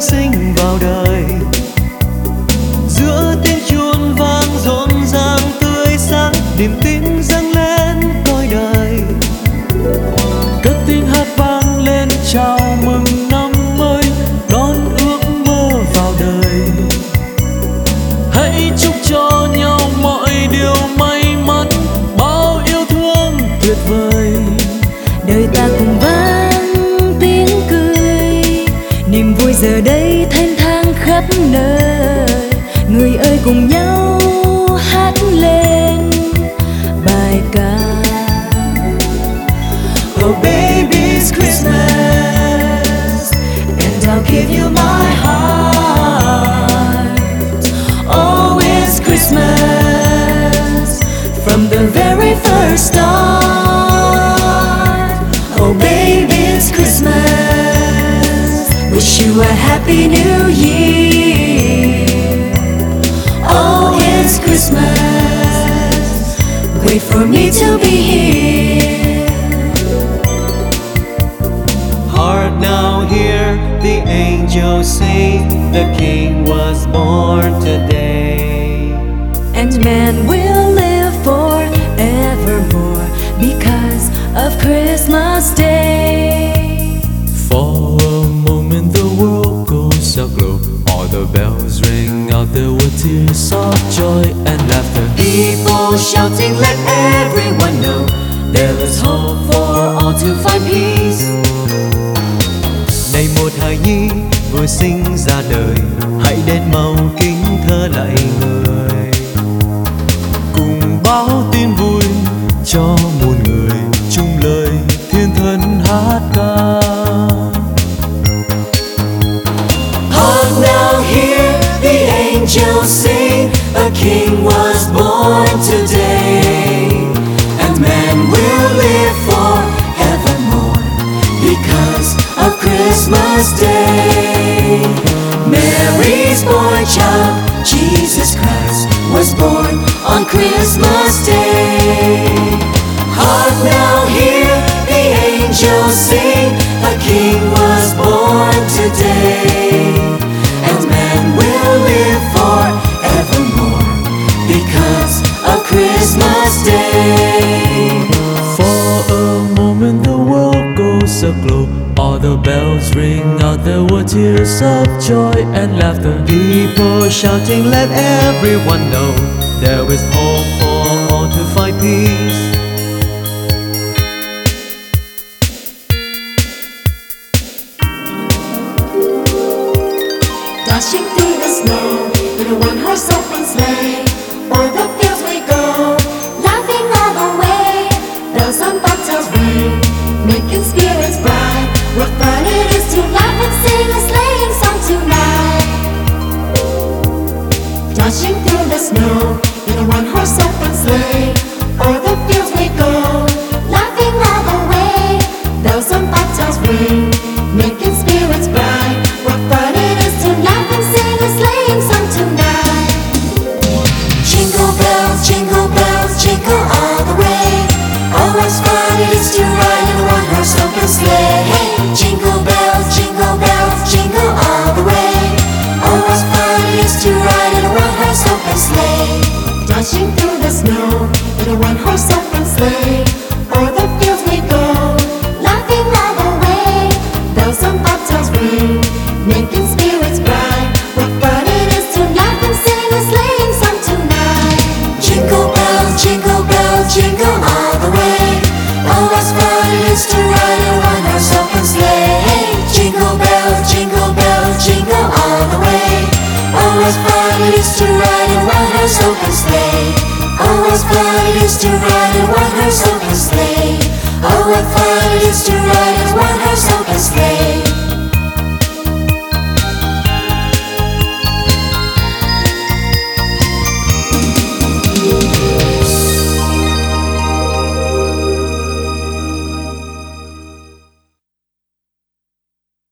sinh vào đời. Giữa tiếng chuông vang rộn ràng tươi sáng, niềm tin dâng lên cõi đời. Cất tiếng hát vang lên chào mừng năm mới, đón ước mơ vào đời. Hãy chúc cho nhau mọi điều may mắn, bao yêu thương tuyệt vời. Đời ta cùng vang tiếng cười, niềm vui giờ đây thênh thang khắp nơi. Người ơi cùng nhau hát lên bài ca. Oh baby, it's Christmas, and I'll give you my heart. Oh, it's Christmas from the very first start. Oh baby, it's Christmas, Wish you a happy new year. Oh, it's Christmas, wait for me to be here. Heart now hear the angels sing, the King was born today. And man will live forevermore because of Christmas Day. For a moment the world goes aglow, all the bells ring out there with tears of joy and laughter. People shouting, let everyone know there is hope for all to find peace. Này một hài nhi vừa sinh ra đời, hãy đến mau kính thơ lạy người. Cùng báo tin vui cho muôn người, chung lời thiên thần hát ca. Hark now hear the angels sing, a King was born today. And man will live forevermore because of Christmas Day. Mary's boy child, Jesus Christ, was born on Christmas Day. Hark now hear the angels sing, a King was born today. And man will live forevermore because of Christmas Day. For a moment the world goes aglow, all the bells ring out there with tears of joy and laughter. People shouting, let everyone know there is hope for all to find peace. Dashing through the snow in a one-horse open sleigh, o'er the fields we go, laughing all the way. Bells on bobtails ring, making spirits bright. What fun it is to laugh and sing a sleighing song tonight. Dashing through the snow in a one-horse open sleigh, o'er the fields we go, laughing all the way. Bells on bobtails ring, making spirits bright. What fun it is to laugh and sing a sleighing song tonight. Jingle bells, jingle all the way. Oh, what fun it is to ride in a one-horse open sleigh. Hey, jingle bells, jingle all the way. Oh, what fun it is to ride in a one-horse open sleigh. Dashing through the snow in a one-horse open sleigh, o'er the fields we go, laughing all the way. Bells on bobtails ring, making spirits bright. What fun it is to laugh and sing a sleighing song tonight. Jingle bells, jingle all the way. Oh, what fun it is to ride in a one-horse open sleigh. Hey, jingle bells, jingle all the way. Oh, what fun it is to ride in a one-horse open sleigh. Oh, what fun it is to ride in a one-horse open sleigh. Oh, what fun it is to ride in a one-horse open sleigh.